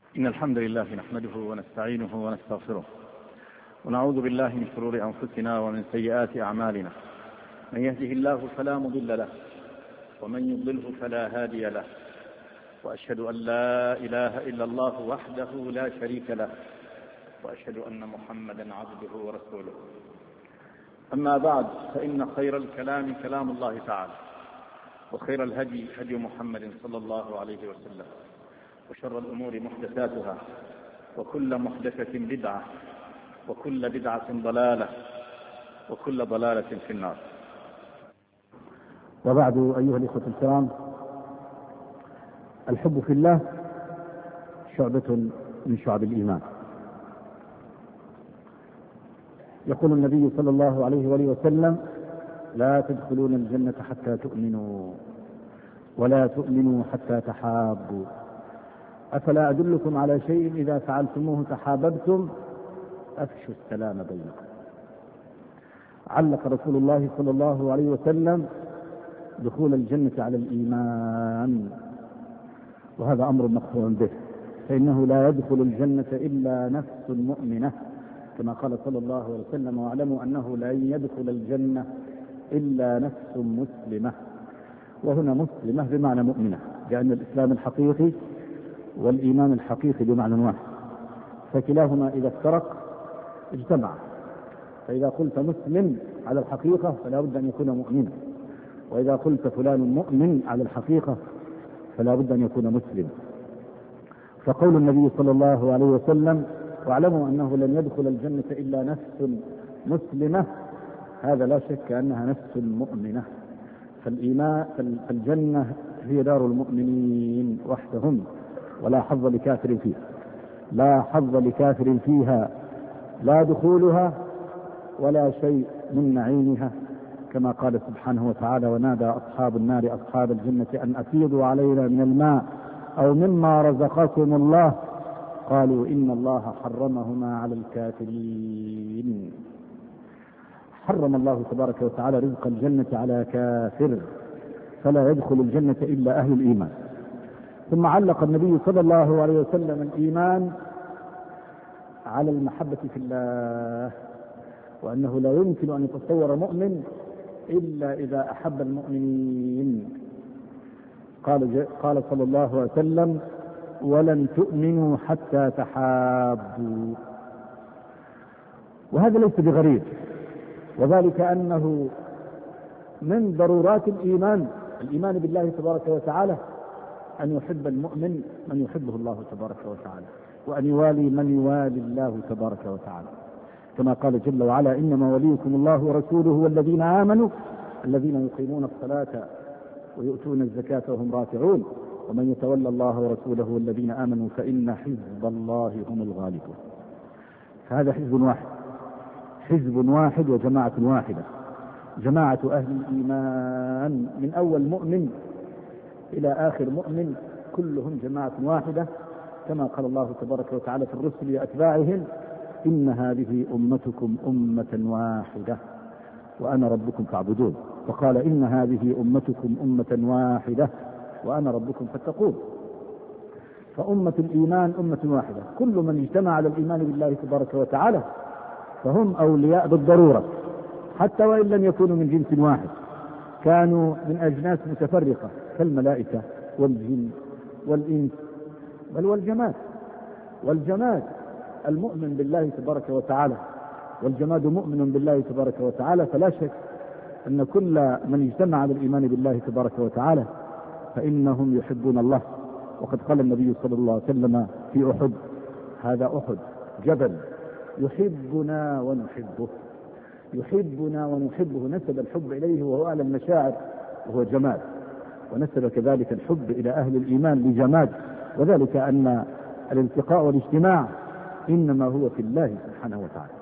إن الحمد لله نحمده ونستعينه ونستغفره ونعوذ بالله من شرور أنفسنا ومن سيئات أعمالنا. من يهده الله فلا مضل له ومن يضلله فلا هادي له، وأشهد أن لا إله إلا الله وحده لا شريك له، وأشهد أن محمدا عبده ورسوله. أما بعد، فإن خير الكلام كلام الله تعالى، وخير الهدي هدي محمد صلى الله عليه وسلم، وشر الأمور محدثاتها، وكل محدثة بدعة، وكل بدعة ضلالة، وكل ضلالة في النار. وبعد، أيها الإخوة الكرام، الحب في الله شعبة من شعب الإيمان. يقول النبي صلى الله عليه وآله وسلم: لا تدخلون الجنة حتى تؤمنوا، ولا تؤمنوا حتى تحابوا، أفلا أدلكم على شيء إذا فعلتموه تحاببتم؟ أفشوا السلام بينكم. علق رسول الله صلى الله عليه وسلم دخول الجنة على الإيمان، وهذا أمر مقطوع به، فإنه لا يدخل الجنة إلا نفس مؤمنة، كما قال صلى الله عليه وسلم: واعلموا أنه لن يدخل الجنة إلا نفس مسلمة. وهنا مسلمة بمعنى مؤمنة، لأن الإسلام الحقيقي والإيمان الحقيقي بمعنى واحد، فكلاهما إذا افترق اجتمع. فإذا قلت مسلم على الحقيقة فلا بد أن يكون مؤمنا، وإذا قلت فلان مؤمن على الحقيقة فلا بد أن يكون مسلم. فقول النبي صلى الله عليه وسلم: واعلموا أنه لن يدخل الجنة إلا نفس مسلمة، هذا لا شك أنها نفس مؤمنة. فالجنة هي دار المؤمنين وحدهم، ولا حظ لكافر فيها، لا حظ لكافر فيها، لا دخولها ولا شيء من نعيمها، كما قال سبحانه وتعالى: ونادى أصحاب النار أصحاب الجنة أن أفيضوا علينا من الماء أو مما رزقكم الله، قالوا إن الله حرمهما على الكافرين. حرم الله تبارك وتعالى رزق الجنة على كافر، فلا يدخل الجنة إلا أهل الإيمان. ثم علق النبي صلى الله عليه وسلم الإيمان على المحبة في الله، وأنه لا يمكن أن يتصور مؤمن إلا إذا أحب المؤمنين. قال صلى الله عليه وسلم: ولن تؤمنوا حتى تحابوا. وهذا ليس بغريب، وذلك أنه من ضرورات الإيمان بالله تبارك وتعالى أن يحب المؤمن من يحبه الله تبارك وتعالى، وأن يوالي من يوالي الله تبارك وتعالى، كما قال جل وعلا: إنما وليكم الله ورسوله والذين آمنوا الذين يقيمون الصلاة ويؤتون الزكاة وهم راكعون ومن يتولى الله ورسوله والذين آمنوا فإن حزب الله هم الغالبون. فهذا حزب واحد وجماعة واحدة، جماعة أهل الإيمان من أول مؤمن إلى آخر مؤمن، كلهم جماعة واحدة، كما قال الله تبارك وتعالى في الرسل وأتباعهم: إن هذه أمتكم أمة واحدة وأنا ربكم فاعبدون. وقال: إن هذه أمتكم أمة واحدة وأنا ربكم فاتقون. فأمة الإيمان أمة واحدة، كل من اجتمع على الإيمان بالله تبارك وتعالى فهم أولياء بالضرورة، حتى وإن لم يكونوا من جنس واحد، كانوا من أجناس متفرقة كالملائكة والجن والإنس بل والجماد. المؤمن بالله تبارك وتعالى والجماد مؤمن بالله تبارك وتعالى، فلا شك أن كل من اجتمع على الإيمان بالله تبارك وتعالى فإنهم يحبون الله. وقد قال النبي صلى الله عليه وسلم في أحد: هذا أحد جبل يحبنا ونحبه، نسب الحب إليه وهو أعلى المشاعر وهو جماد، ونسب كذلك الحب إلى أهل الإيمان لجماد، وذلك أن الالتقاء والاجتماع إنما هو في الله سبحانه وتعالى.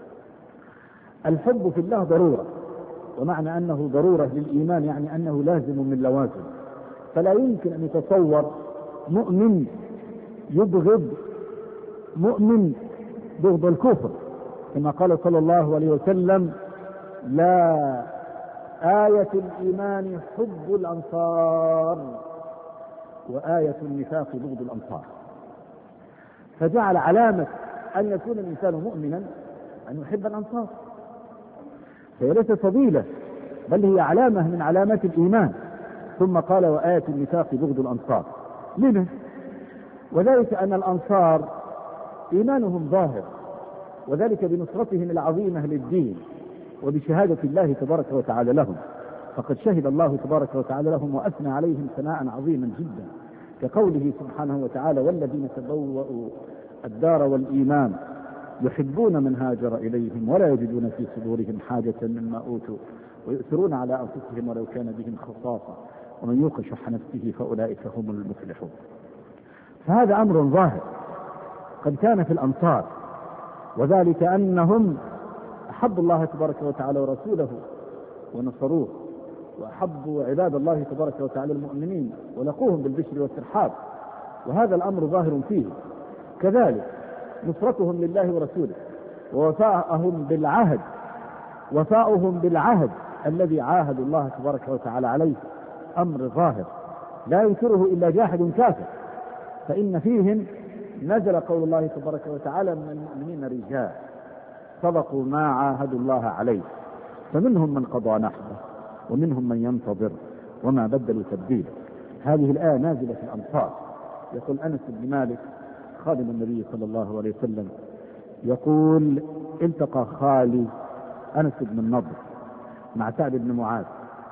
الحب في الله ضرورة، ومعنى أنه ضرورة للإيمان يعني أنه لازم من لوازم. فلا يمكن أن يتصور مؤمن يبغض مؤمن بغض الكفر، كما قال صلى الله عليه وسلم: لا آية الإيمان حب الأنصار وآية النفاق بغض الأنصار. فجعل علامة أن يكون الإنسان مؤمنا أن يحب الأنصار، فهي ليست فضيلة بل هي علامة من علامات الإيمان. ثم قال وآية النفاق بغض الأنصار. لما؟ وذلك أن الأنصار إيمانهم ظاهر، وذلك بنصرتهم العظيمة للدين وبشهادة الله تبارك وتعالى لهم، فقد شهد الله تبارك وتعالى لهم وأثنى عليهم ثناء عظيما جدا، كقوله سبحانه وتعالى والذين تبوأوا الدار والإيمان يحبون من هاجر إليهم ولا يجدون في صدورهم حاجة مما أوتوا ويؤثرون على أنفسهم ولو كان بهم خصاصة ومن يوق شح نفسه فأولئك هم المفلحون. فهذا أمر ظاهر قد كان في الأنصار، وذلك أنهم أحبوا الله تبارك وتعالى ورسوله ونصروه، وأحبوا عباد الله تبارك وتعالى المؤمنين ولقوهم بالبشر والترحاب، وهذا الأمر ظاهر فيه. كذلك نصرتهم لله ورسوله ووفاءهم بالعهد الذي عاهدوا الله تبارك وتعالى عليه أمر ظاهر لا ينكره إلا جاحد كافر، فإن فيهم نزل قول الله تبارك وتعالى من المؤمنين رجال صدقوا ما عاهدوا الله عليه فمنهم من قضى نحبه ومنهم من ينتظر وما بدلوا تبديلا. هذه الآية نازلة في الأنصار. يقول أنس بن مالك خادم النبي صلى الله عليه وسلم يقول التقى خالي أنس بن النضر مع سعد بن معاذ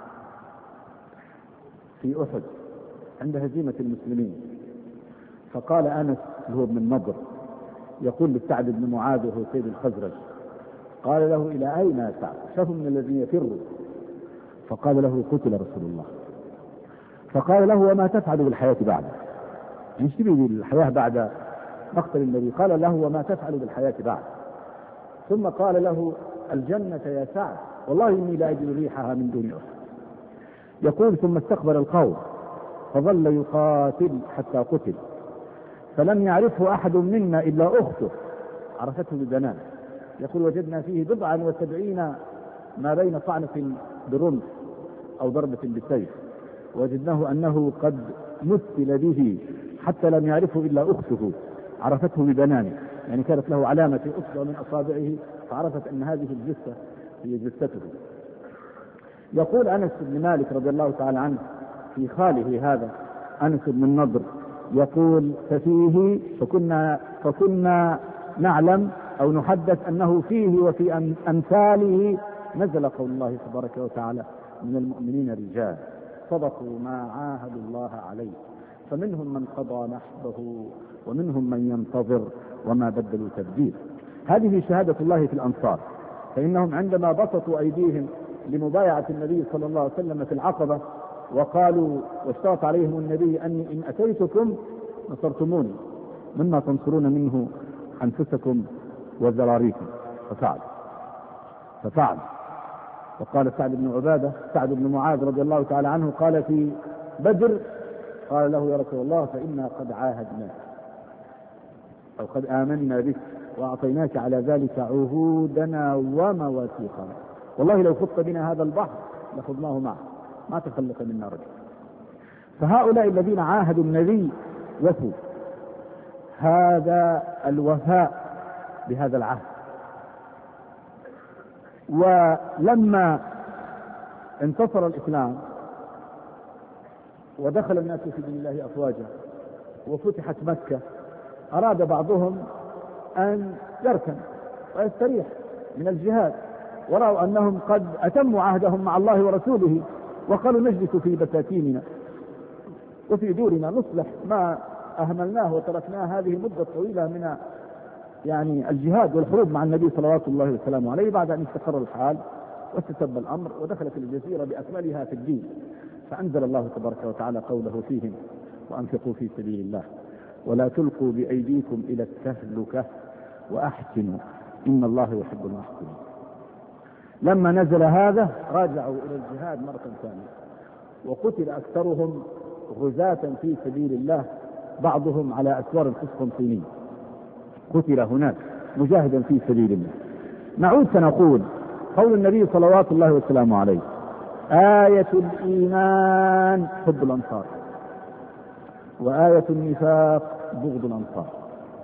في أحد عند هزيمة المسلمين، فقال أنس هو ابن النضر يقول لسعد بن معاذ وهو سيد الخزرج، قال له إلى أين يا سعد؟ شاف من الذين يفروا، فقال له قتل رسول الله. فقال له وما تفعل بالحياة بعده؟ ايش تبي بالحياة بعد مقتل النبي؟ قال له وما تفعل بالحياة بعد؟ ثم قال له الجنة يا سعد والله إني لا أجد ريحها من دون أحد. يقول ثم استقبل القوم فظل يقاتل حتى قتل، فلم يعرفه أحد منا إلا أخته عرفته ببنان. يقول وجدنا فيه 79 ما بين طعنة برمح أو ضربة بسيف، وجدناه أنه قد مثل به حتى لم يعرفه إلا أخته عرفته ببنانه، يعني كانت له علامة في أصبع من أصابعه فعرفت أن هذه الجثة هي جثته. يقول أنس بن مالك رضي الله تعالى عنه في خاله هذا أنس بن النضر يقول ففيه فكنا نعلم أو نحدث أنه فيه وفي أمثاله نزل قول الله تبارك وتعالى من المؤمنين رجال صدقوا ما عاهدوا الله عليه فمنهم من قضى نحبه ومنهم من ينتظر وما بدلوا تبديل. هذه شهادة الله في الأنصار، فإنهم عندما بسطوا أيديهم لمبايعة النبي صلى الله عليه وسلم في العقبة وقالوا واشترط عليهم النبي أني إن أتيتكم نصرتموني مما تنصرون منه أنفسكم وذراريكم، ففعل. وقال سعد بن معاذ رضي الله تعالى عنه قال في بدر قال له يا رسول الله فإنا قد عاهدنا أو قد آمنا بك وأعطيناك على ذلك عهودنا ومواثيقنا، والله لو خط بنا هذا البحر لخضناه معه ما تخلف منا رجل. فهؤلاء الذين عاهدوا النبي وفوا، هذا الوفاء بهذا العهد. ولما انتصر الإسلام ودخل الناس في دين الله أفواجا وفتحت مكة أراد بعضهم أن يركن ويستريح من الجهاد، ورأوا أنهم قد أتموا عهدهم مع الله ورسوله وقالوا نجلس في بساتيننا وفي دورنا نصلح ما أهملناه وتركناه هذه مدة طويلة من يعني الجهاد والحروب مع النبي صلوات الله وسلامه عليه بعد أن استقر الحال واستتب الأمر ودخلت الجزيرة بأكملها في الدين. فأنزل الله تبارك وتعالى قوله فيهم وأنفقوا في سبيل الله ولا تلقوا بأيديكم إلى التهلكة وأحسنوا إن الله يحب المحسنين. لما نزل هذا راجعوا إلى الجهاد مرة ثانية، وقتل أكثرهم غزاة في سبيل الله، بعضهم على أسوار القسطنطينية قتل هناك مجاهدا في سبيل الله. نعود فنقول قول النبي صلوات الله وسلامه عليه آية الإيمان حب الأنصار وآية النفاق بغض الأنصار.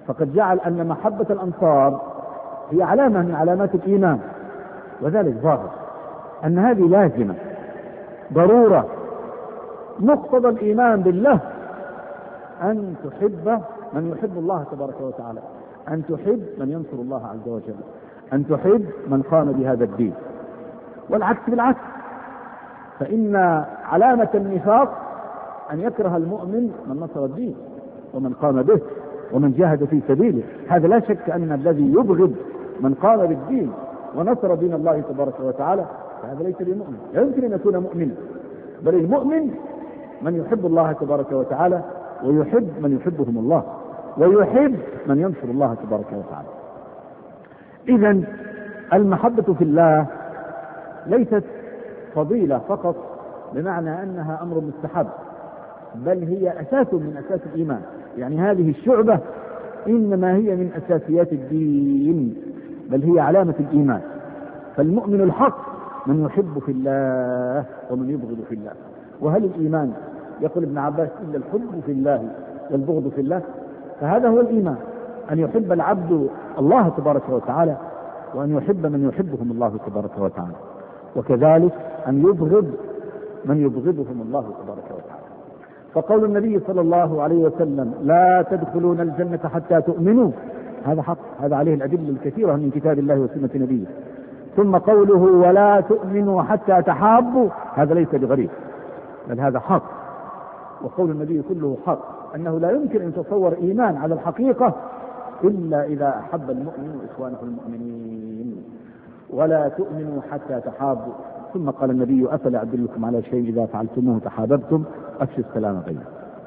فقد جعل أن محبة الأنصار هي علامة من علامات الإيمان، وذلك ظاهر أن هذه لازمة ضرورة مقتضى الإيمان بالله، أن تحب من يحب الله تبارك وتعالى، أن تحب من ينصر الله عز وجل، أن تحب من قام بهذا الدين، والعكس بالعكس. فإن علامة النفاق أن يكره المؤمن من نصر الدين ومن قام به ومن جاهد في سبيله. هذا لا شك أن الذي يبغض من قام بالدين ونصر دين الله تبارك وتعالى فهذا ليس بمؤمن، لا يمكن أن يكون مؤمنا، بل المؤمن من يحب الله تبارك وتعالى ويحب من يحبهم الله ويحب من ينصر الله تبارك وتعالى. إذن المحبة في الله ليست فضيلة فقط بمعنى أنها أمر مستحب، بل هي أساس من أساس الإيمان. يعني هذه الشعبة إنما هي من أساسيات الدين، بل هي علامة الإيمان. فالمؤمن الحق من يحب في الله ومن يبغض في الله. وهل الإيمان يقول ابن عباس إلا الحب في الله والبغض في الله؟ فهذا هو الإيمان، أن يحب العبد الله تبارك وتعالى وأن يحب من يحبهم الله تبارك وتعالى، وكذلك أن يبغض من يبغضهم الله تبارك وتعالى. فقول النبي صلى الله عليه وسلم لا تدخلون الجنة حتى تؤمنوا، هذا حق، هذا عليه الأدلة الكثيرة من كتاب الله وسنة نبيه. ثم قوله ولا تؤمنوا حتى تحابوا، هذا ليس بغريب بل هذا حق، وقول النبي كله حق، أنه لا يمكن أن يتصور إيمان على الحقيقة إلا إذا أحب المؤمن إخوانه المؤمنين. ولا تؤمنوا حتى تحابوا. ثم قال النبي أفلا أدلكم على شيء إذا فعلتموه تحاببتم، أفشوا السلام بينكم.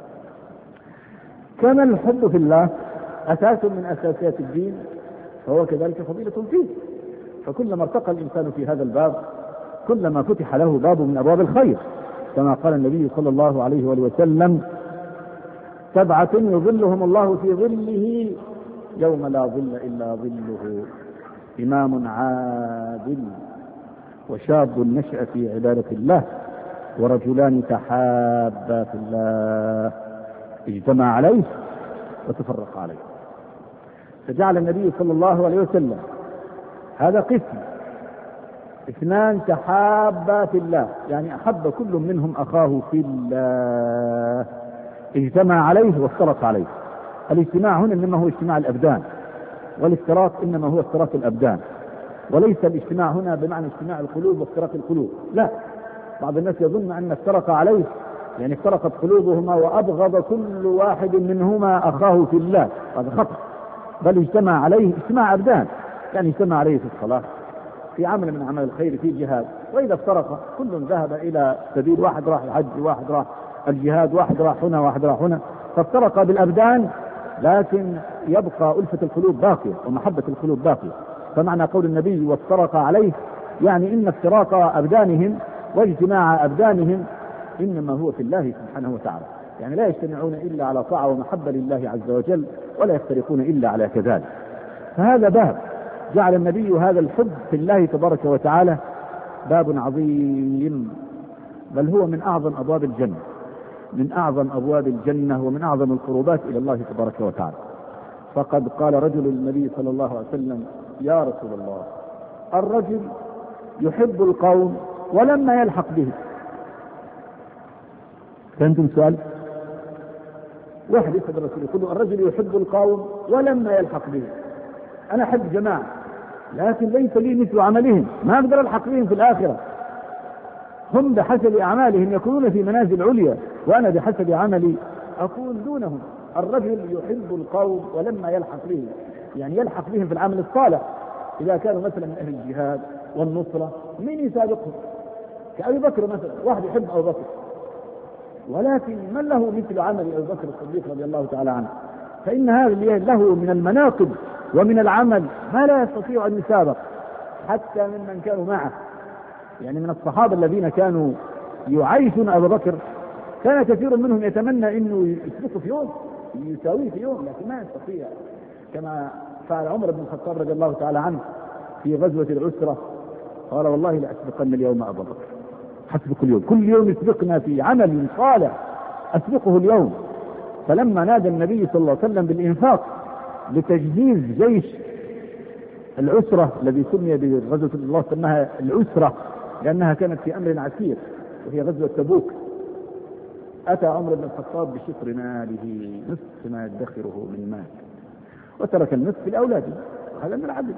كما الحب في الله أساس من أساسيات الدين فهو كذلك فضيلة فيه. فكلما ارتقى الإنسان في هذا الباب كلما فتح له باب من أبواب الخير، كما قال النبي صلى الله عليه وسلم 7 يظلهم الله في ظله يوم لا ظل إلا ظله: إمام عادل، وشاب نشأ في عبادة الله، ورجلان تحابا في الله اجتمع عليه وتفرق عليه. فجعل النبي صلى الله عليه وسلم هذا قسم: 2 تحابا في الله، يعني أحب كل منهم أخاه في الله، اجتمع عليه وافترق عليه. الاجتماع هنا إنما هو اجتماع الأبدان، والافتراق إنما هو افتراق الأبدان، وليس الاجتماع هنا بمعنى اجتماع القلوب وافتراق القلوب، لا. بعض الناس يظن أن افترق عليه يعني افترقت قلوبهما وأبغض كل واحد منهما أخاه في الله، هذا خطأ. بل اجتمع عليه اجتماع أبدان، يعني اجتمع عليه في الصلاة، في عمل من أعمال الخير، في جهاد. وإذا افترق كل ذهب إلى سبيل، واحد راح الحج، واحد راح الجهاد، واحد راح هنا، واحد راح هنا، فافترق بالأبدان، لكن يبقى ألفة القلوب باقية ومحبة القلوب باقية. فمعنى قول النبي وافترق عليه يعني إن افتراق أبدانهم واجتماع أبدانهم إنما هو في الله سبحانه وتعالى، يعني لا يجتمعون إلا على طاعة ومحبة لله عز وجل، ولا يفترقون إلا على كذلك. فهذا باب جعل النبي هذا الحب في الله تبارك وتعالى باب عظيم، بل هو من أعظم أبواب الجنة، من أعظم أبواب الجنة ومن أعظم القربات إلى الله تبارك وتعالى. فقد قال رجل للنبي صلى الله عليه وسلم: يا رسول الله، الرجل يحب القوم ولما يلحق به. فهمتم سؤال؟ واحد يسأل الرسول يقول له: الرجل يحب القوم ولما يلحق به، أنا أحب جماعة لكن ليس لي مثل عملهم، ما أقدر ألحق بهم في الآخرة، هم بحسب أعمالهم يكونون في منازل عليا وأنا بحسب عملي أكون دونهم. الرجل يحب القوم ولما يلحق بهم، يعني يلحق بهم في العمل الصالح. إذا كانوا مثلا من أهل الجهاد والنصرة مين يسابقهم؟ كأبي بكر مثلا، واحد يحب أبو بكر، ولكن من له مثل عمل أبي بكر الصديق رضي الله تعالى عنه؟ فإن هذا له من المناقب ومن العمل ما لا يستطيع أن يسابق حتى ممن كانوا معه. يعني من الصحابة الذين كانوا يعيشون أبو بكر كان كثير منهم يتمنى أنه يسبقه في يوم، يساويه في يوم، لكن ما يستطيع، كما فعل عمر بن الخطاب رضي الله تعالى عنه في غزوة العسرة، قال: والله لأسبقن اليوم أبو بكر، حسبك اليوم، كل يوم يسبقنا في عمل صالح أسبقه اليوم. فلما نادى النبي صلى الله عليه وسلم بالإنفاق لتجهيز جيش العسرة الذي سمي بغزوة الله سماها العسرة لأنها كانت في أمر عسير وهي غزوة تبوك. أتى عمر بن الخطاب بشطر ماله نصف ما يدخره من مال وترك النصف لأولاده، هذا من العدل.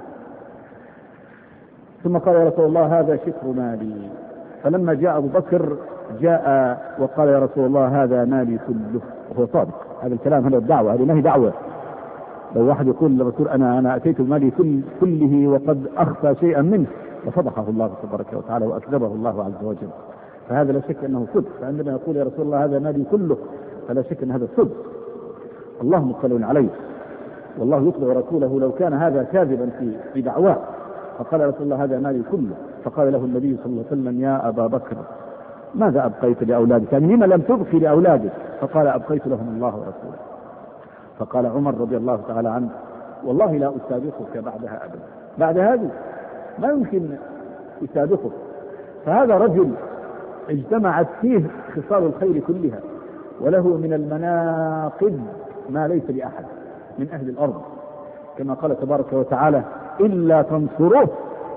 ثم قال يا رسول الله هذا شطر مالي. فلما جاء أبو بكر جاء وقال يا رسول الله هذا مالي كله، وهو صادق. هذا الكلام هذا الدعوة، هذه ما هي دعوة. لو واحد يقول للرسول أنا أتيت مالي كله وقد أخفى شيئا منه لفضحه الله تبارك وتعالى وأكذبه الله عز وجل. فهذا لا شك أنه صدق. فعندما يقول يا رسول الله هذا مالي كله فلا شك أن هذا صدق. الله مطلع عليه، والله يطلع رسوله لو كان هذا كاذبا في دعواه. فقال يا رسول الله هذا مالي كله. فقال له النبي صلى الله عليه وسلم يا أبا بكر ماذا أبقيت لأولادك؟ يعني لما لم تبقي لأولادك؟ فقال أبقيت لهم الله ورسوله. فقال عمر رضي الله تعالى عنه والله لا أسابقك بعدها أبدا، بعد هذه ما يمكن أسابقك. فهذا رجل اجتمعت فيه خصال الخير كلها، وله من المناقب ما ليس لأحد من أهل الأرض، كما قال تبارك وتعالى إلا تنصروه.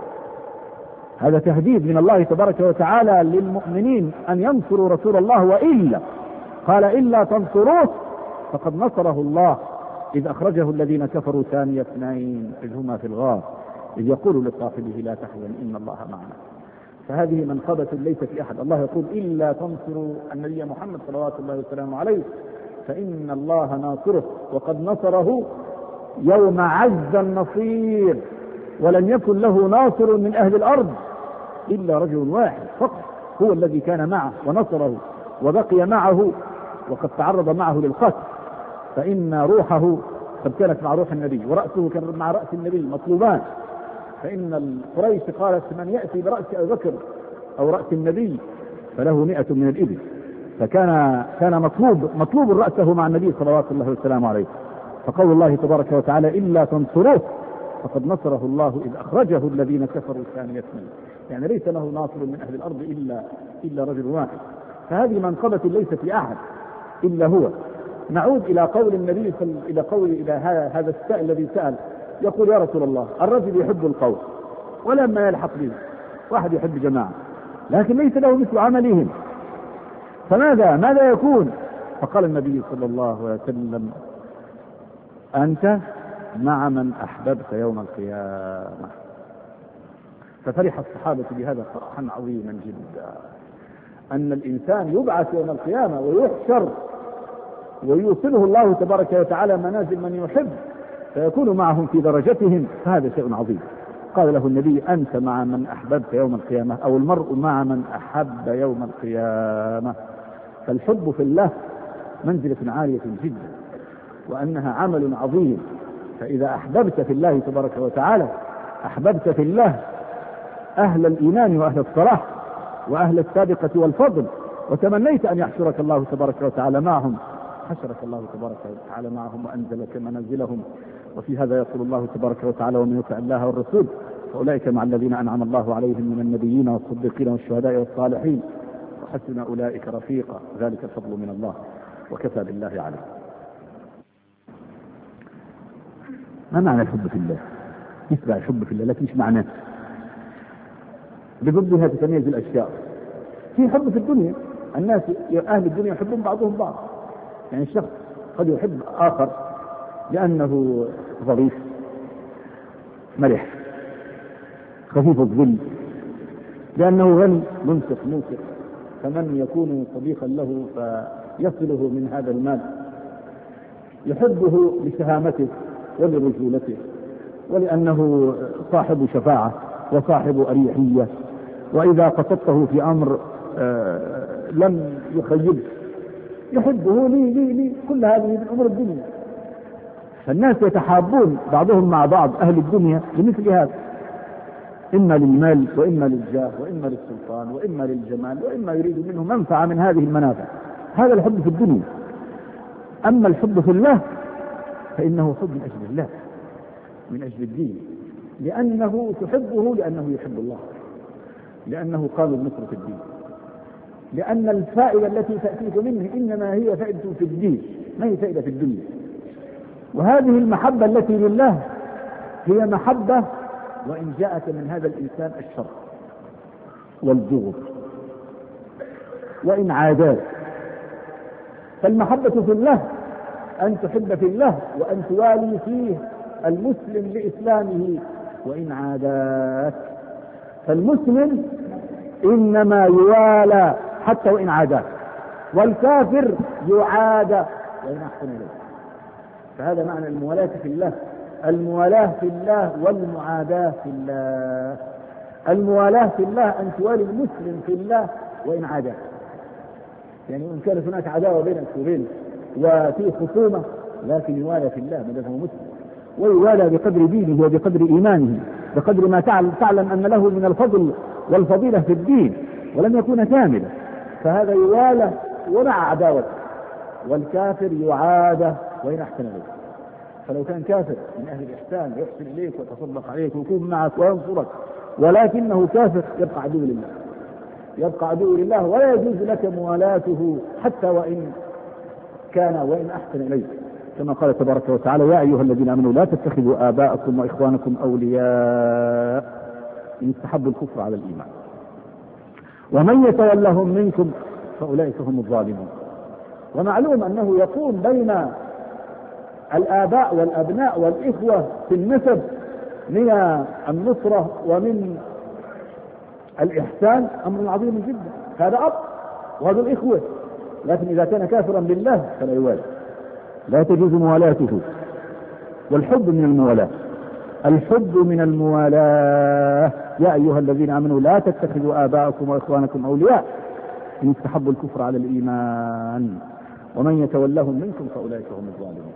هذا تهديد من الله تبارك وتعالى للمؤمنين أن ينصروا رسول الله، وإلا قال إلا تنصروه فقد نصره الله إذ أخرجه الذين كفروا ثاني اثنين إذ هما في الغار إذ يقول لصاحبه لا تحزن إن الله معنا. فهذه منقبة ليست لأحد. الله يقول إلا تنصروا النبي محمد صلوات الله وسلامه عليه فإن الله ناصره وقد نصره يوم عز النصير، ولم يكن له ناصر من أهل الأرض إلا رجل واحد فقط هو الذي كان معه ونصره وبقي معه وقد تعرض معه للقتل. فإن روحه قد كانت مع روح النبي ورأسه كان مع رأس النبي مطلوبان. فإن القريش قالت من يأتي برأس أبي بكر أو رأس النبي فله 100 من الإبل. فكان مطلوب رأسه مع النبي صلوات الله وسلامه عليه. فقول الله تبارك وتعالى إلا تنصروه فقد نصره الله إذ أخرجه الذين كفروا ثاني اثنين، يعني ليس له ناصر من أهل الأرض إلا رجل واحد. فهذه منقبة ليست لأحد إلا هو. نعود إلى قول النبي إلى هذا السائل الذي سأل يقول يا رسول الله الرجل يحب القول ولما يلحق به واحد يحب جماعة لكن ليس له مثل عملهم، فماذا يكون؟ فقال النبي صلى الله عليه وسلم أنت مع من أحببت يوم القيامة. ففرح الصحابة بهذا فرحا عظيما جدا، أن الإنسان يبعث يوم القيامة ويحشر ويوصله الله تبارك وتعالى منازل من يحب فيكون معهم في درجتهم، فهذا شيء عظيم. قال له النبي أنت مع من أحببت يوم القيامة، أو المرء مع من أحب يوم القيامة. فالحب في الله منزلة عالية جدا وأنها عمل عظيم. فإذا أحببت في الله تبارك وتعالى أحببت في الله أهل الإيمان وأهل الصلاح وأهل السابقة والفضل، وتمنيت أن يحشرك الله تبارك وتعالى معهم، حشرك الله تبارك وتعالى معهم وأنزلك منازلهم. وفي هذا يقول الله تبارك وتعالى ومن يطع الله والرسول فأولئك مع الذين أنعم الله عليهم من النبيين والصديقين والشهداء والصالحين وحسن أولئك رفيقا ذلك الفضل من الله وكفى بالله عليم. ما معنى الحب في الله؟ يتبع الحب في الله لكن ايش معناه؟ بضدها تتميز الأشياء. في حب في الدنيا، الناس أهل الدنيا يحبون بعضهم بعض، يعني الشخص قد يحب آخر لأنه ظريف مرح خفيف الظل، لأنه غني منفق موسر، فمن يكون صديقا له فيصله من هذا المال. يحبه لشهامته ولرجولته ولأنه صاحب شفاعة وصاحب أريحية، وإذا قصدته في أمر لم يخيبه يحبه لي كل هذه من أمور الدنيا. فالناس يتحابون بعضهم مع بعض أهل الدنيا لمثل هذا، إما للمال وإما للجاه وإما للسلطان وإما للجمال وإما يريد منه منفعة من هذه المنافع. هذا الحب في الدنيا. أما الحب في الله فإنه حب من أجل الله من أجل الدين، لأنه تحبه لأنه يحب الله، لأنه قال النصر في الدين، لأن الفائدة التي تأتيك منه إنما هي فائدة في الدين ما هي فائدة في الدنيا. وهذه المحبة التي لله هي محبة وإن جاءك من هذا الإنسان الشر والبغض وإن عاداك. فالمحبة في الله أن تحب في الله وأن توالي فيه المسلم لإسلامه وإن عاداك. فالمسلم إنما يوالى حتى وإن عاداك، والكافر يعادى وإن أحسن إليه. فهذا معنى الموالاة في الله، الموالاة في الله والمعاداة في الله. الموالاة في الله أن توالي المسلم في الله وإن عاداك، يعني إن كانت هناك عداوة بينك وبينه وفي خصومة، لكن يوالى في الله ما دام هو مسلم، ويوالى بقدر دينه وبقدر إيمانه، بقدر ما تعلم أن له من الفضل والفضيلة في الدين ولم يكون كاملا، فهذا يوالى ومع عداوته. والكافر يعادى وإن أحسن إليك. فلو كان كافر من أهل الإحسان يحسن إليك ويتصدق عليك ويكون معك وينصرك، ولكنه كافر يبقى عدو لله، يبقى عدو لله، ولا يجوز لك موالاته حتى وإن أحسن إليك، كما قال تبارك وتعالى: يا أيها الذين آمنوا لا تتخذوا آباءكم وإخوانكم أولياء إن استحبوا الكفر على الإيمان ومن يتولهم منكم فأولئك هم الظالمون. ومعلوم أنه يكون بين الآباء والأبناء والإخوة في النسب من النصرة ومن الإحسان أمر عظيم جدا. هذا أب وهذا الإخوة، لكن إذا كان كافرا بالله فلا يوالي، لا تجوز موالاته. والحب من الموالاة، الحب من الموالاة: يا أيها الذين آمنوا لا تتخذوا آباءكم وإخوانكم أولياء إن استحبوا الكفر على الإيمان ومن يتولهم منكم فأولئك هم الظالمون.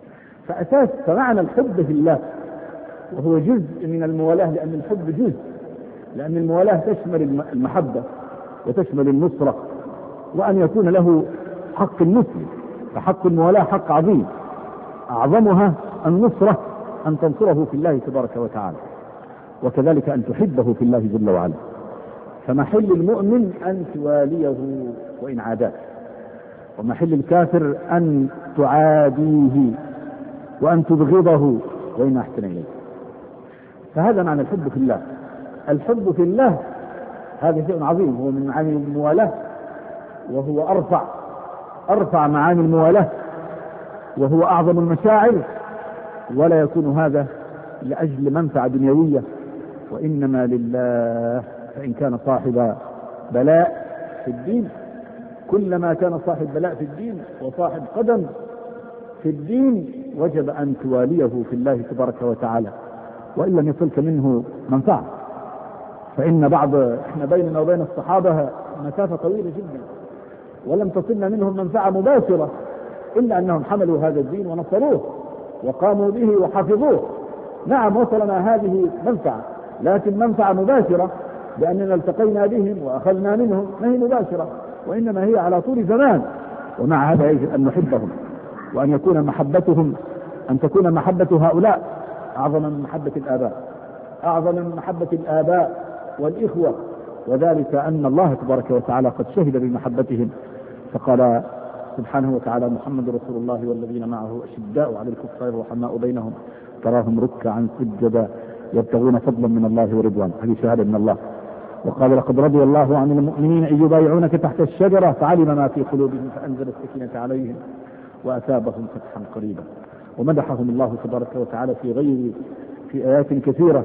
فمعنى الحب في الله وهو جزء من الموالاة، لأن الحب جزء، لأن الموالاة تشمل المحبة وتشمل النصرة، وأن يكون له حق المسلم. فحق الموالاة حق عظيم، أعظمها النصرة، أن تنصره في الله تبارك وتعالى، وكذلك أن تحبه في الله جل وعلا. فمحل المؤمن أن تواليه وإن عاداك، ومحل الكافر أن تعاديه وأن تبغضه وإن أحسن إليه. فهذا معنى الحب في الله. الحب في الله هذا شيء عظيم، هو من معاني الموالاة، وهو أرفع معاني الموالاة، وهو أعظم المشاعر، ولا يكون هذا لأجل منفعة دنيوية، وإنما لله. فإن كان صاحب بلاء في الدين، كلما كان صاحب بلاء في الدين وصاحب قدم في الدين وجب أن تواليه في الله تبارك وتعالى، وإن لم يصلك منه منفعة. فإن احنا بيننا وبين الصحابة مسافة طويلة جدا، ولم تصلنا منهم منفعة مباشرة، إلا أنهم حملوا هذا الدين ونصروه وقاموا به وحفظوه. نعم وصلنا هذه منفعة، لكن منفعة مباشرة لأننا التقينا بهم وأخذنا منهم ما هي مباشرة، وإنما هي على طول زمان. ومع هذا يجب أن نحبهم، وأن يكون محبتهم، أن تكون محبة هؤلاء أعظم من محبة الآباء، أعظم من محبة الآباء والإخوة. وذلك أن الله تبارك وتعالى قد شهد بمحبتهم، فقال سبحانه وتعالى: محمد رسول الله والذين معه أشداء على الكفار رحماء بينهم تراهم ركعا سجدا يبتغون فضلا من الله ورضوان. هذه شهادة من الله. وقال: لقد رضي الله عن المؤمنين إذ يبايعونك تحت الشجرة فعلم ما في قلوبهم فأنزل السكينة عليهم وأثابهم فتحا قريبا. ومدحهم الله تبارك وتعالى في آيات كثيرة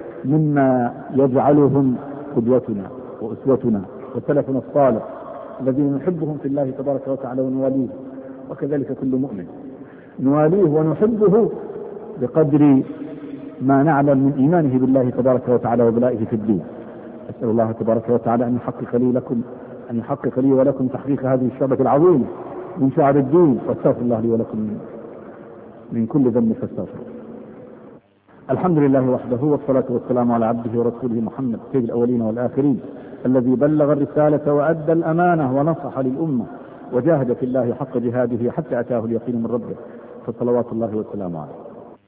مما يجعلهم قدوتنا وأسوتنا وسلفنا الصالح الذين نحبهم في الله تبارك وتعالى ونواليه. وكذلك كل مؤمن نواليه ونحبه بقدر ما نعلم من إيمانه بالله تبارك وتعالى وبلائه في الدين. أسأل الله تبارك وتعالى أن يحقق لي ولكم تحقيق هذه الشعبة العظيمة من شعب الدين، واستغفر الله لي ولكم من كل ذنب فاستغفروا. الحمد لله وحده، والصلاة والسلام على عبده ورسوله محمد سيد الأولين والآخرين، الذي بلغ الرسالة وأدى الأمانة ونصح للأمة وجاهد في الله حق جهاده حتى أتاه اليقين من ربه، فصلوات الله وسلامه عليه.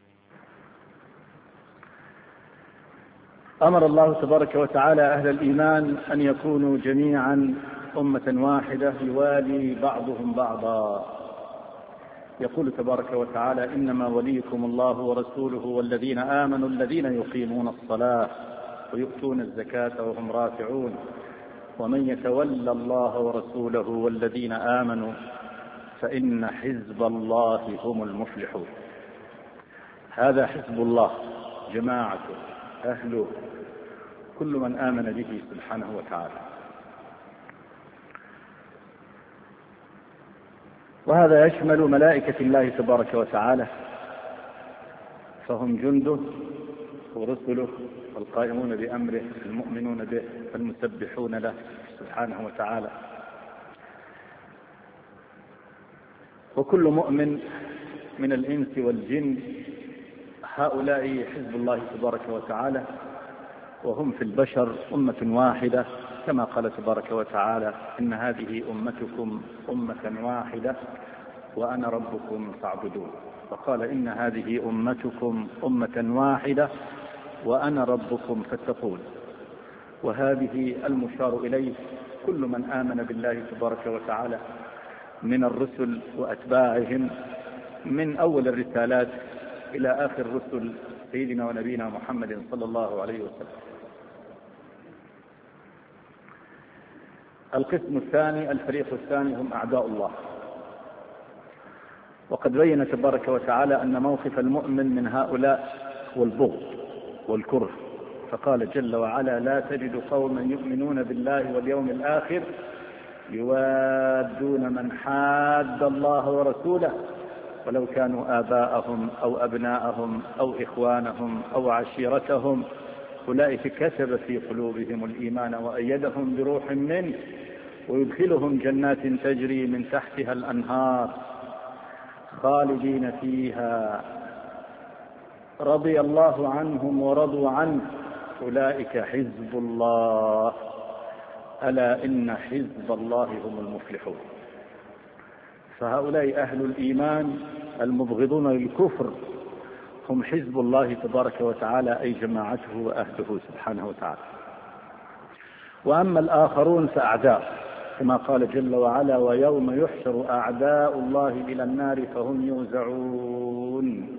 أمر الله تبارك وتعالى أهل الإيمان أن يكونوا جميعا أمة واحدة يوالي بعضهم بعضا، يقول تبارك وتعالى: إنما وليكم الله ورسوله والذين آمنوا الذين يقيمون الصلاة ويؤتون الزكاة وهم راكعون ومن يتولى الله ورسوله والذين آمنوا فإن حزب الله هم المفلحون. هذا حزب الله، جماعته، أهله، كل من آمن به سبحانه وتعالى. وهذا يشمل ملائكة الله تبارك وتعالى، فهم جنده ورسله والقائمون بأمره المؤمنون به المسبحون له سبحانه وتعالى. وكل مؤمن من الإنس والجن، هؤلاء حزب الله تبارك وتعالى، وهم في البشر أمة واحدة، كما قال تبارك وتعالى: إن هذه أمتكم أمة واحدة وأنا ربكم فاعبدون. وقال: إن هذه أمتكم أمة واحدة وأنا ربكم فاتقون. وهذه المشار إليه كل من آمن بالله تبارك وتعالى من الرسل وأتباعهم، من أول الرسالات إلى آخر رسل سيدنا ونبينا محمد صلى الله عليه وسلم. القسم الثاني، الفريق الثاني، هم أعداء الله. وقد بين تبارك وتعالى أن موقف المؤمن من هؤلاء هو البغض والكره، فقال جل وعلا: لا تجد قوما يؤمنون بالله واليوم الآخر يوادون من حاد الله ورسوله ولو كانوا آباءهم أو أبناءهم أو إخوانهم أو عشيرتهم أولئك كتب في قلوبهم الإيمان وأيدهم بروح منه ويدخلهم جنات تجري من تحتها الأنهار خالدين فيها رضي الله عنهم ورضوا عنه أولئك حزب الله ألا إن حزب الله هم المفلحون. فهؤلاء أهل الإيمان المبغضون للكفر هم حزب الله تبارك وتعالى، أي جماعته وأهله سبحانه وتعالى. وأما الآخرون فأعداء، كما قال جل وعلا: ويوم يحشر أعداء الله إلى النار فهم يوزعون.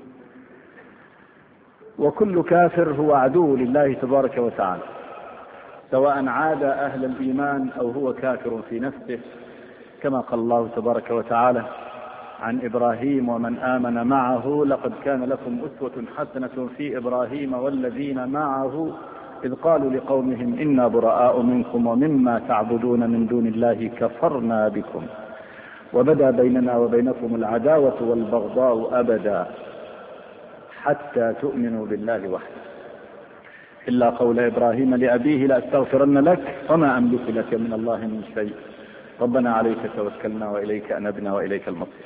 وكل كافر هو عدو لله تبارك وتعالى، سواء عاد أهل الإيمان أو هو كافر في نفسه، كما قال الله تبارك وتعالى عن إبراهيم ومن آمن معه: لقد كان لكم أسوة حسنة في إبراهيم والذين معه إذ قالوا لقومهم إنا براء منكم ومما تعبدون من دون الله كفرنا بكم وبدا بيننا وبينكم العداوة والبغضاء أبدا حتى تؤمنوا بالله وحده إلا قول إبراهيم لأبيه لأستغفرن لك وما أملك لك من الله من شيء ربنا عليك توكلنا وإليك أنبنا وإليك المصير.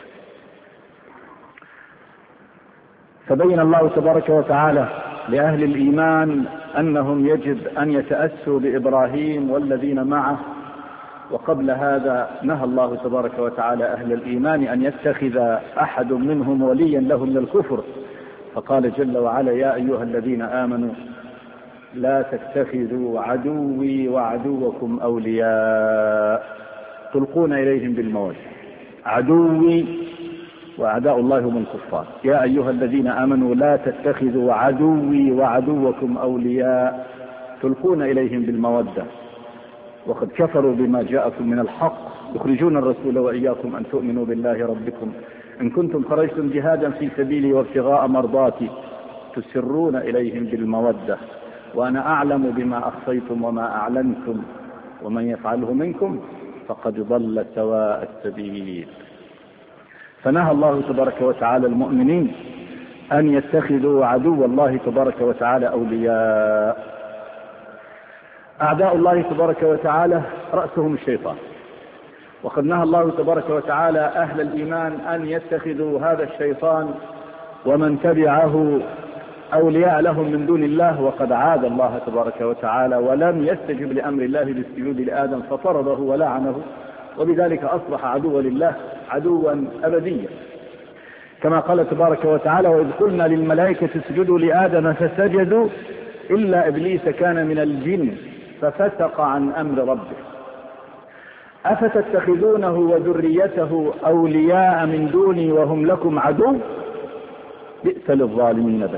فبين الله تبارك وتعالى لأهل الإيمان أنهم يجب أن يتأسوا بإبراهيم والذين معه. وقبل هذا نهى الله تبارك وتعالى أهل الإيمان أن يتخذ أحد منهم وليا له من الكفر، فقال جل وعلا: يا أيها الذين آمنوا لا تتخذوا عدوي وعدوكم أولياء تلقون إليهم بالمودة. عدوي وأعداء الله هم الكفار. يا أيها الذين آمنوا لا تتخذوا عدوي وعدوكم أولياء تلقون إليهم بالمودة وقد كفروا بما جاءكم من الحق يخرجون الرسول وإياكم أن تؤمنوا بالله ربكم إن كنتم خرجتم جهادا في سبيلي وابتغاء مرضاتي تسرون إليهم بالمودة وأنا أعلم بما أخفيتم وما أعلنتم ومن يفعله منكم فقد ضل سواء السبيل. فنهى الله تبارك وتعالى المؤمنين أن يتخذوا عدو الله تبارك وتعالى أولياء. أعداء الله تبارك وتعالى رأسهم الشيطان، وقد نهى الله تبارك وتعالى أهل الإيمان أن يتخذوا هذا الشيطان ومن تبعه أولياء لهم من دون الله، وقد عاد الله تبارك وتعالى ولم يستجب لأمر الله بالسجود لآدم فطرده ولعنه، وبذلك أصبح عدوا لله عدوا أبديا، كما قال تبارك وتعالى: وإذ قلنا للملائكة اسجدوا لآدم فسجدوا إلا إبليس كان من الجن ففسق عن أمر ربه. أفتتخذونه وذريته أولياء من دوني وهم لكم عدو بئس للظالمين بدلا.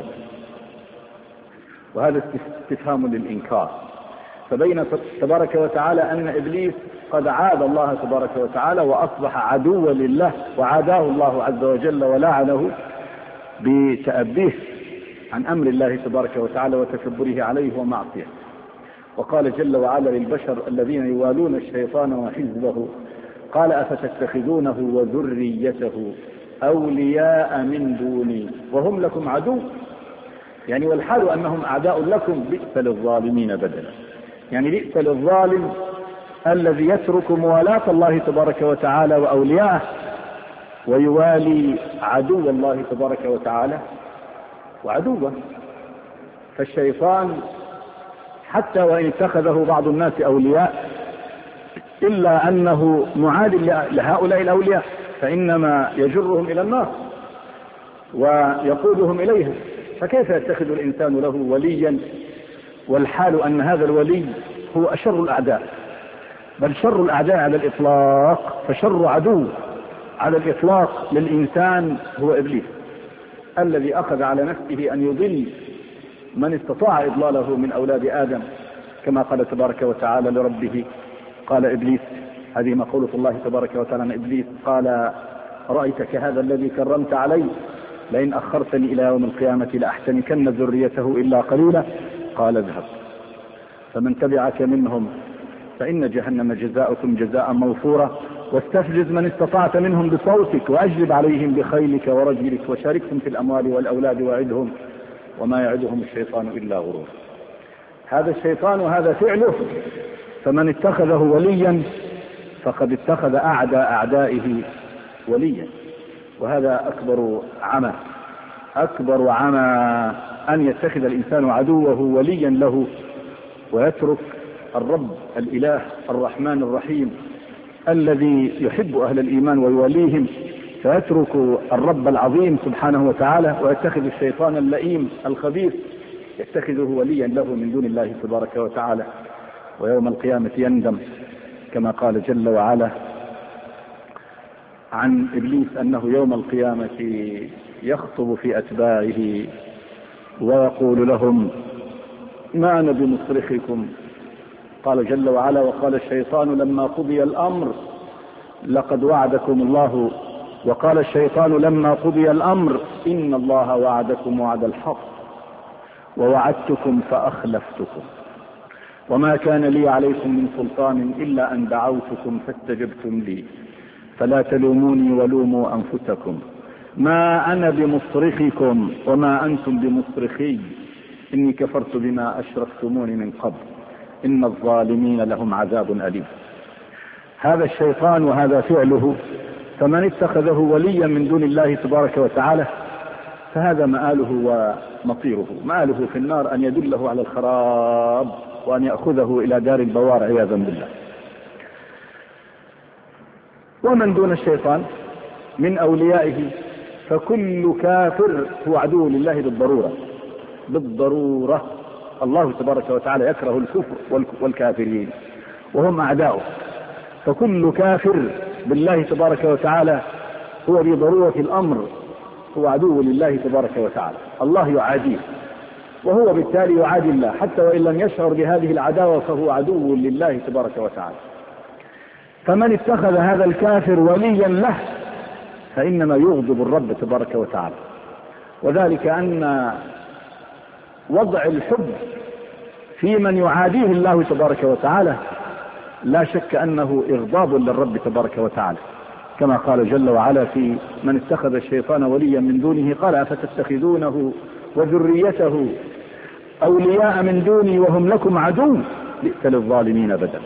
وهذا استفهام للإنكار، فبين تبارك وتعالى أن إبليس قد عاد الله تبارك وتعالى وأصبح عدوا لله، وعاداه الله عز وجل ولعنه بتأبيه عن أمر الله تبارك وتعالى وتكبره عليه ومعصيته. وقال جل وعلا للبشر الذين يوالون الشيطان وحزبه قال أفتتخذونه وذريته أولياء من دوني وهم لكم عدو، يعني والحال أنهم أعداء لكم بئس للظالمين بدلا. يعني بئس للظالم الذي يترك موالاة الله تبارك وتعالى وأولياءه ويوالي عدو الله تبارك وتعالى وعدوه. فالشيطان حتى وإن اتخذه بعض الناس أولياء إلا أنه معاد لهؤلاء الأولياء، فإنما يجرهم إلى النار ويقودهم إليها. فكيف يتخذ الإنسان له وليا والحال أن هذا الولي هو أشر الأعداء، بل شر الأعداء على الإطلاق، فشر عدو على الإطلاق للإنسان هو إبليس الذي أخذ على نفسه أن يضل من استطاع إضلاله من أولاد آدم، كما قال تبارك وتعالى لربه قال إبليس، هذه مقولة الله تبارك وتعالى عن إبليس، قال رأيتك هذا الذي كرمت علي لئن أخرتني إلى يوم القيامة لأحتنكن ذريته إلا قليلا قال اذهب فمن تبعك منهم فإن جهنم جزاؤكم جزاء موفورا واستفزز من استطعت منهم بصوتك وأجلب عليهم بخيلك ورجلك وشاركهم في الأموال والأولاد وعدهم وما يعدهم الشيطان إلا غرور. هذا الشيطان وهذا فعله، فمن اتخذه وليا فقد اتخذ أعدى أعدائه وليا، وهذا أكبر عمى أن يتخذ الإنسان عدوه وليا له ويترك الرب الإله الرحمن الرحيم الذي يحب أهل الإيمان ويوليهم، فيترك الرب العظيم سبحانه وتعالى ويتخذ الشيطان اللئيم الخبيث يتخذه وليا له من دون الله تبارك وتعالى، ويوم القيامة يندم كما قال جل وعلا عن إبليس أنه يوم القيامة يخطب في أتباعه ويقول لهم ما أنا بمصرخكم. قال جل وعلا وقال الشيطان لما قضي الأمر لقد وعدكم الله وقال الشيطان لما قضي الأمر إن الله وعدكم وعد الحق ووعدتكم فأخلفتكم وما كان لي عليكم من سلطان إلا أن دعوتكم فاستجبتم لي فلا تلوموني ولوموا أنفسكم ما أنا بمصرخكم وما أنتم بمصرخي إني كفرت بما أشركتموني من قبل إن الظالمين لهم عذاب أليم. هذا الشيطان وهذا فعله، فمن اتخذه وليا من دون الله تبارك وتعالى فهذا مآله ومصيره، مآله في النار أن يدله على الخراب وأن يأخذه إلى دار البوار عياذا بالله. ومن دون الشيطان من أوليائه فكل كافر هو عدو لله بالضرورة. الله تبارك وتعالى يكره الكفر والكافرين وهم أعداؤه، فكل كافر بالله تبارك وتعالى هو بضرورة الأمر هو عدو لله تبارك وتعالى، الله يعاديه وهو بالتالي يعادي الله حتى وإن لم يشعر بهذه العداوة فهو عدو لله تبارك وتعالى. فمن اتخذ هذا الكافر وليا له فإنما يغضب الرب تبارك وتعالى، وذلك أن وضع الحب في من يعاديه الله تبارك وتعالى لا شك أنه إغضاب للرب تبارك وتعالى، كما قال جل وعلا في من اتخذ الشيطان وليا من دونه قال أفتتخذونه وذريته أولياء من دوني وهم لكم عدو بئس للظالمين بدلا.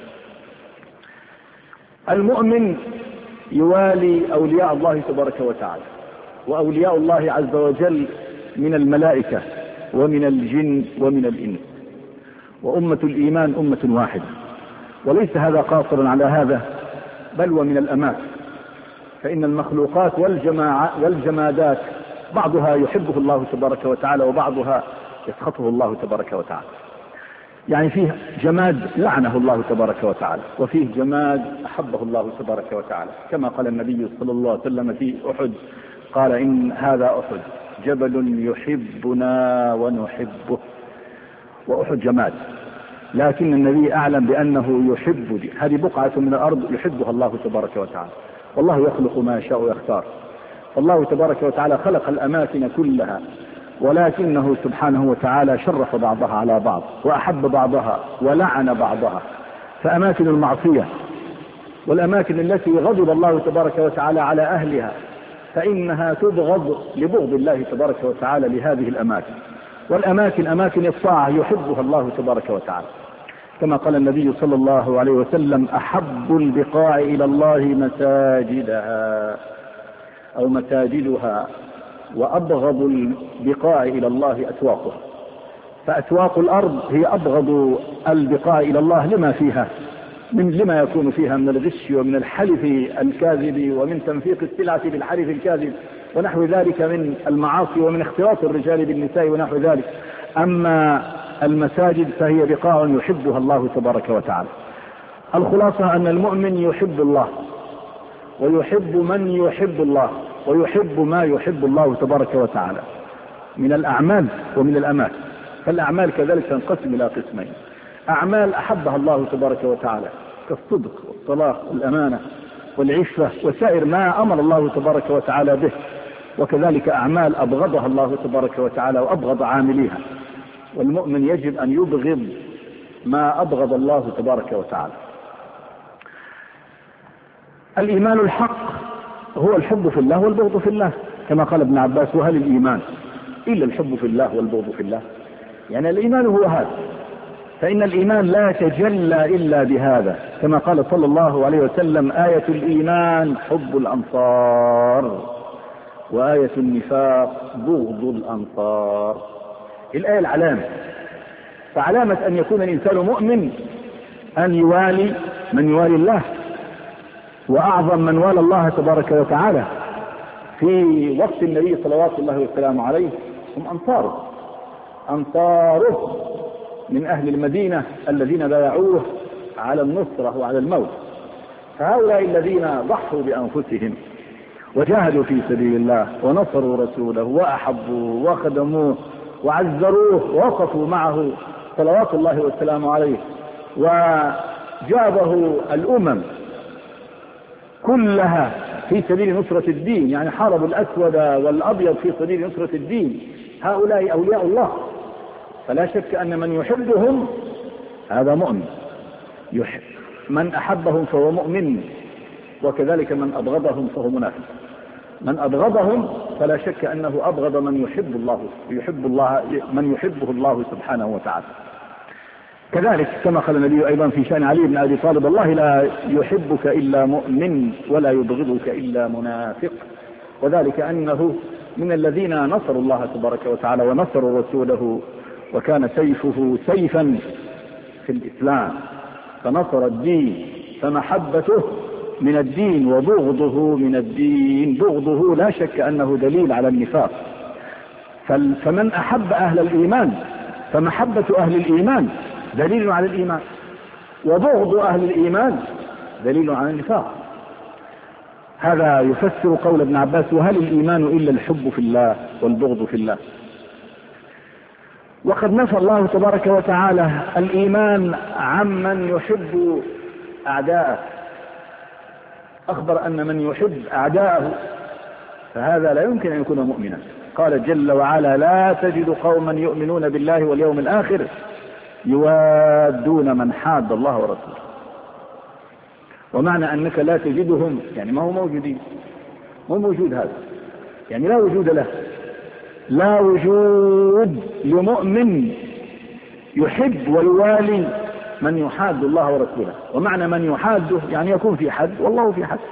المؤمن يوالي أولياء الله تبارك وتعالى، وأولياء الله عز وجل من الملائكة ومن الجن ومن الإنس، وأمة الإيمان أمة واحدة، وليس هذا قاصرا على هذا بل ومن الأمات، فإن المخلوقات والجمادات بعضها يحبه الله تبارك وتعالى وبعضها يسخطه الله تبارك وتعالى. يعني فيه جماد لعنه الله تبارك وتعالى، وفيه جماد أحبه الله تبارك وتعالى، كما قال النبي صلى الله عليه وسلم في أحد، قال إن هذا أحد جبل يحبنا ونحبه. وأحد جماد، لكن النبي أعلم بأنه يحب، هذه بقعة من الأرض يحبها الله تبارك وتعالى، والله يخلق ما يشاء ويختار. الله تبارك وتعالى خلق الأماكن كلها، ولكنه سبحانه وتعالى شرف بعضها على بعض وأحب بعضها ولعن بعضها. فأماكن المعصية والأماكن التي غضب الله تبارك وتعالى على أهلها فإنها تبغض لبغض الله تبارك وتعالى لهذه الأماكن. والأماكن أماكن الطاعة يحبها الله تبارك وتعالى، كما قال النبي صلى الله عليه وسلم أحب البقاع إلى الله مساجدها أو مساجدها، وأبغض البقاع إلى الله أسواقها. فأسواق الأرض هي أبغض البقاع إلى الله لما يكون فيها من الغش ومن الحلف الكاذب ومن تنفيق السلعة بالحلف الكاذب ونحو ذلك من المعاصي ومن اختلاط الرجال بالنساء ونحو ذلك. أما المساجد فهي بقاع يحبها الله تبارك وتعالى. الخلاصة أن المؤمن يحب الله ويحب من يحب الله ويحب ما يحب الله تبارك وتعالى من الأعمال ومن الأماكن. فالأعمال كذلك تنقسم إلى قسمين: أعمال أحبها الله تبارك وتعالى كالصدق والصلاة والأمانة والعفة وسائر ما أمر الله تبارك وتعالى به، وكذلك أعمال أبغضها الله تبارك وتعالى وأبغض عامليها. والمؤمن يجب أن يبغض ما أبغض الله تبارك وتعالى. الإيمان الحق هو الحب في الله والبغض في الله، كما قال ابن عباس: وهل الإيمان إلا الحب في الله والبغض في الله؟ يعني الإيمان هو هذا، فإن الإيمان لا يتجلى إلا بهذا، كما قال صلى الله عليه وسلم: آية الإيمان حب الأنصار وآية النفاق بغض الأنصار. الآية العلامة، فعلامة أن يكون الإنسان مؤمن أن يوالي من يوالي الله، وأعظم من والى الله تبارك وتعالى في وقت النبي صلوات الله وسلامه عليه هم أنصاره من أهل المدينة الذين بايعوه على النصرة وعلى الموت. فهؤلاء الذين ضحوا بأنفسهم وجاهدوا في سبيل الله ونصروا رسوله وأحبوه وخدموه وعزروه ووقفوا معه صلوات الله والسلام عليه، وجابه الأمم كلها في سبيل نصرة الدين، يعني حاربوا الأسود والأبيض في سبيل نصرة الدين. هؤلاء أولياء الله، فلا شك أن من يحبهم هذا مؤمن، من أحبهم فهو مؤمن، وكذلك من أبغضهم فهو منافق. من أبغضهم فلا شك أنه أبغض من يحب الله من يحبه الله سبحانه وتعالى. كذلك كما قال النبي أيضا في شأن علي بن أبي طالب: الله لا يحبك إلا مؤمن ولا يبغضك إلا منافق. وذلك أنه من الذين نصروا الله تبارك وتعالى ونصروا رسوله، وكان سيفه سيفا في الإسلام فنصر الدين، فمحبته من الدين وبغضه من الدين. بغضه لا شك أنه دليل على النفاق. فمن أحب أهل الإيمان فمحبة أهل الإيمان دليل على الإيمان، وبغض أهل الإيمان دليل على النفاق. هذا يفسر قول ابن عباس: وهل الإيمان إلا الحب في الله والبغض في الله؟ وقد نفى الله تبارك وتعالى الإيمان عمن يحب أعداءه، أخبر أن من يحب أعداءه فهذا لا يمكن أن يكون مؤمنا. قال جل وعلا: لا تجد قوما يؤمنون بالله واليوم الآخر يوادون من حاد الله ورسوله. ومعنى أنك لا تجدهم يعني ما هو موجودين، مو موجود هذا، يعني لا وجود له، لا وجود لمؤمن يحب ويوالي من يحاد الله ورسوله. ومعنى من يحاده يعني يكون في حد والله في حد،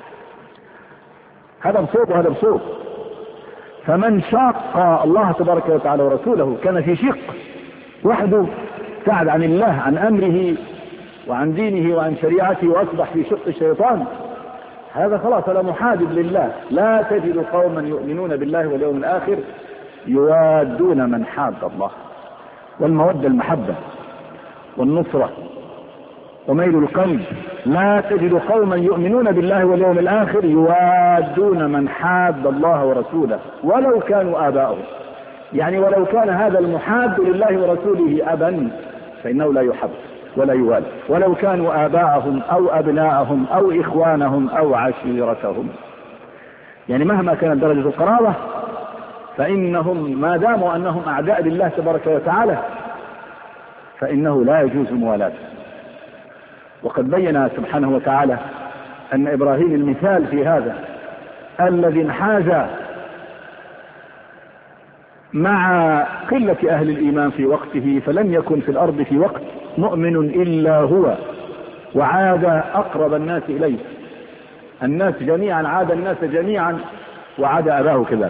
هذا بصوت وهذا بصوت. فمن شاق الله تبارك وتعالى ورسوله كان في شق وحده، ابتعد عن الله عن أمره وعن دينه وعن شريعته وأصبح في شق الشيطان، هذا خلاص لا محادد لله. لا تجد قوما يؤمنون بالله واليوم الآخر يوادون من حاد الله. والمودة المحبة، والنصرة وميل القلب. لا تجد قوما يؤمنون بالله واليوم الآخر يوادون من حاد الله ورسوله ولو كانوا آباءهم. يعني ولو كان هذا المحاد لله ورسوله أبا فإنه لا يحب ولا يوالي، ولو كانوا آباءهم أو أبناءهم أو إخوانهم أو عشيرتهم. يعني مهما كانت درجة القرابة فإنهم ما داموا أنهم أعداء لله تبارك وتعالى فإنه لا يجوز موالاته. وقد بين سبحانه وتعالى أن إبراهيم المثال في هذا، الذي انحاز مع قلة أهل الإيمان في وقته، فلم يكن في الأرض في وقت مؤمن إلا هو، وعاد أقرب الناس إليه. الناس جميعا، عاد الناس جميعا وعاد أباه كذلك،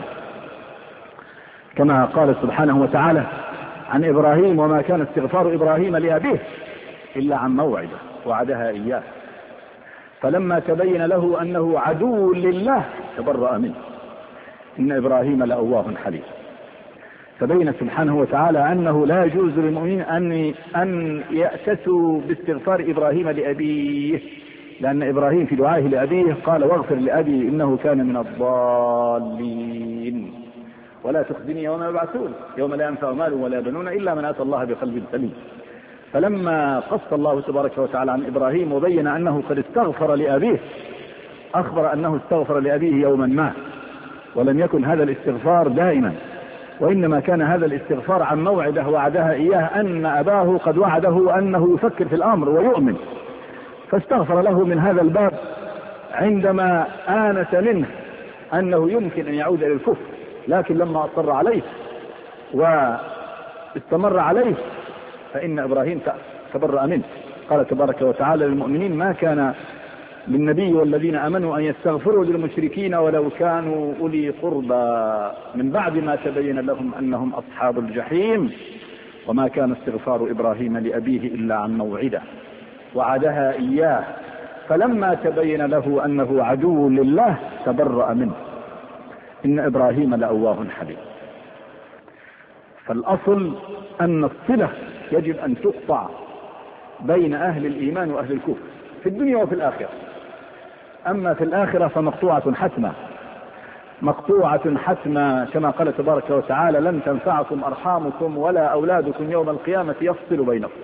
كما قال سبحانه وتعالى عن إبراهيم: وما كان استغفار إبراهيم لأبيه إلا عن موعده وعدها إياه، فلما تبين له أنه عدو لله تبرأ منه، إن إبراهيم لأواه حليم. فبين سبحانه وتعالى أنه لا يجوز للمؤمنين أن يأتسوا باستغفار إبراهيم لأبيه، لأن إبراهيم في دعائه لأبيه قال: واغفر لأبي إنه كان من الضالين ولا تخزني يوم يبعثون يوم لا ينفع مال ولا بنون إلا من أتى الله بقلب سليم. فلما قص الله تبارك وتعالى عن إبراهيم وبين أنه قد استغفر لأبيه، أخبر أنه استغفر لأبيه يوما ما، ولم يكن هذا الاستغفار دائما، وإنما كان هذا الاستغفار عن موعده وعدها إياه، أن أباه قد وعده أنه يفكر في الأمر ويؤمن، فاستغفر له من هذا الباب عندما آنس منه أنه يمكن أن يعود إلى الكفر، لكن لما أصر عليه واستمر عليه فإن إبراهيم تبرأ منه. قال تبارك وتعالى للمؤمنين: ما كان للنبي والذين آمنوا أن يستغفروا للمشركين ولو كانوا أولي قربى من بعد ما تبين لهم أنهم أصحاب الجحيم، وما كان استغفار إبراهيم لأبيه إلا عن موعده وعدها إياه، فلما تبين له أنه عدو لله تبرأ منه، إن إبراهيم لأواه حليم. فالأصل أن الصلة يجب أن تقطع بين أهل الإيمان وأهل الكفر في الدنيا وفي الآخرة. أما في الآخرة فمقطوعة حتما، مقطوعة حتما، كما قال تبارك وتعالى: لن تنفعكم أرحامكم ولا أولادكم يوم القيامة يفصل بينكم.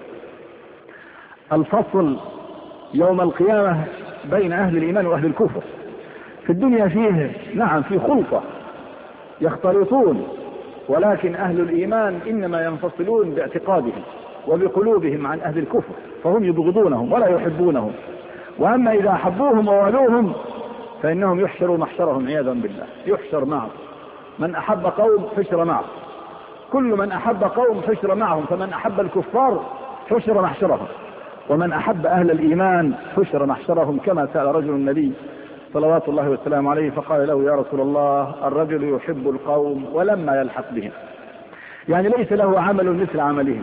الفصل يوم القيامة بين أهل الإيمان وأهل الكفر. في الدنيا فيه نعم في خلطة يختلطون، ولكن أهل الإيمان إنما ينفصلون باعتقادهم وبقلوبهم عن أهل الكفر، فهم يبغضونهم ولا يحبونهم. وأما إذا أحبوهم ووالوهم فإنهم يحشروا محشرهم عياذا بالله، يحشر معهم. من أحب قوم حشر معه، كل من أحب قوم حشر معهم، فمن أحب الكفار حشر محشرهم، ومن أحب أهل الإيمان حشر محشرهم. كما سأل رجل النبي صلوات الله والسلام عليه فقال له: يا رسول الله، الرجل يحب القوم ولما يلحق بهم، يعني ليس له عمل مثل عملهم.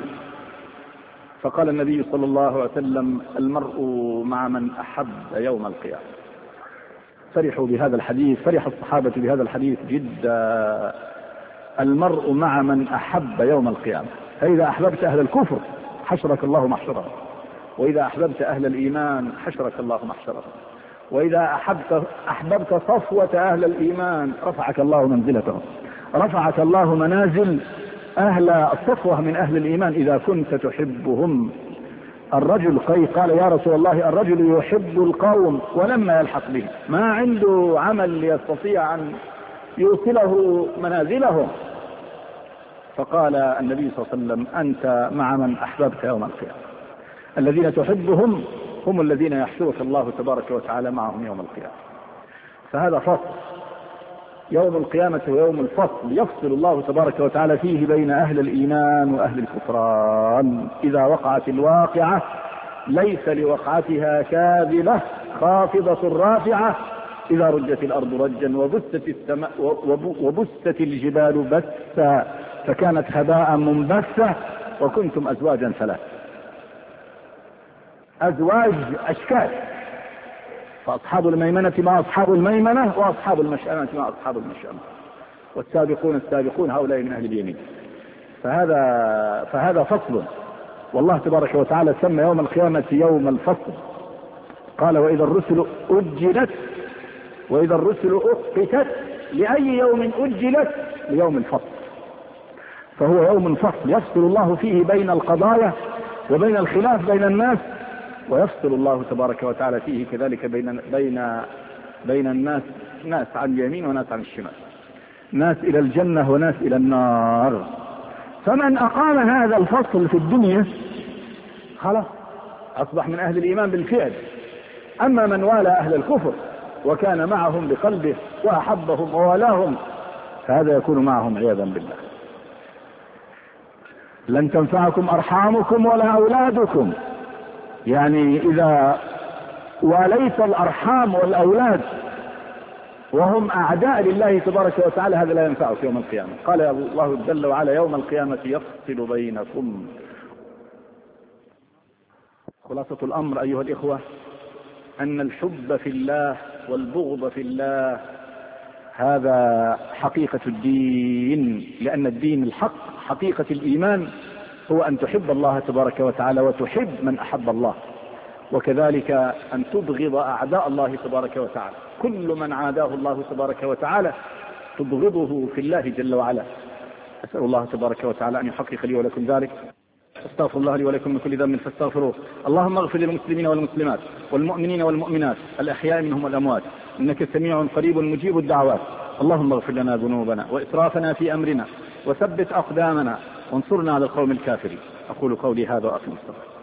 فقال النبي صلى الله عليه وسلم: المرء مع من أحب يوم القيامة. فرحوا بهذا الحديث، فرح الصحابة بهذا الحديث جدا. المرء مع من أحب يوم القيامة. فإذا أحببت أهل الكفر حشرك الله محشرهم، وإذا أحببت أهل الإيمان حشرك الله محشرهم، وإذا أحببت صفوة أهل الإيمان رفعك الله منزلتهم، رفعك الله منازل أهل الصفوة من أهل الإيمان إذا كنت تحبهم. الرجل قال: يا رسول الله، الرجل يحب القوم ولما يلحق به، ما عنده عمل يستطيع أن يوصله منازلهم. فقال النبي صلى الله عليه وسلم: أنت مع من أحببت يوم القيامة. الذين تحبهم هم الذين يحشرك الله تبارك وتعالى معهم يوم القيامة. فهذا فصل يوم القيامة ويوم الفصل، يفصل الله تبارك وتعالى فيه بين أهل الإيمان وأهل الكفران. إذا وقعت الواقعة ليس لوقعتها كاذبة خافضة رافعة، إذا رجت الأرض رجا وبست الجبال بسا فكانت هباء منبثة وكنتم أزواجا ثلاث، أزواج أشكال، فأصحاب الميمنة مع أصحاب الميمنة، وأصحاب المشأمة مع أصحاب المشأمة، والسابقون السابقون هؤلاء من أهل اليمين. فهذا فصل والله تبارك وتعالى سمى يوم القيامة يوم الفصل، قال وإذا الرسل أجلت وإذا الرسل أقتت، لأي يوم أجلت؟ ليوم الفصل. فهو يوم الفصل يفصل الله فيه بين القضايا وبين الخلاف بين الناس، ويفصل الله تبارك وتعالى فيه كذلك بين الناس، ناس عن اليمين وناس عن الشمال، ناس إلى الجنة وناس إلى النار. فمن أقام هذا الفصل في الدنيا خلاص أصبح من أهل الإيمان بالفعل. أما من والى أهل الكفر وكان معهم بقلبه وأحبهم ووالاهم، فهذا يكون معهم عياذا بالله. لن تنفعكم أرحامكم ولا أولادكم، يعني إذا واليت الأرحام والأولاد وهم أعداء لله تبارك وتعالى هذا لا ينفعك يوم القيامة. قال الله جل وعلا يوم القيامة يفصل بينكم. خلاصة الأمر أيها الإخوة أن الحب في الله والبغض في الله هذا حقيقة الدين، لأن الدين الحق حقيقة الإيمان هو أن تحب الله تبارك وتعالى وتحب من أحب الله، وكذلك أن تبغض أعداء الله تبارك وتعالى. كل من عاداه الله تبارك وتعالى تبغضه في الله جل وعلا. أسأل الله تبارك وتعالى أن يحقق لي ولكم ذلك. استغفر الله لي ولكم من كل ذنب فاستغفروه. اللهم اغفر للمسلمين والمسلمات والمؤمنين والمؤمنات الأحياء منهم والأموات، إنك سميع قريب مجيب الدعوات. اللهم اغفر لنا ذنوبنا وإسرافنا في أمرنا وثبت أقدامنا وانصرنا على القوم الكافرين. أقول قولي هذا وأقم الصلاة.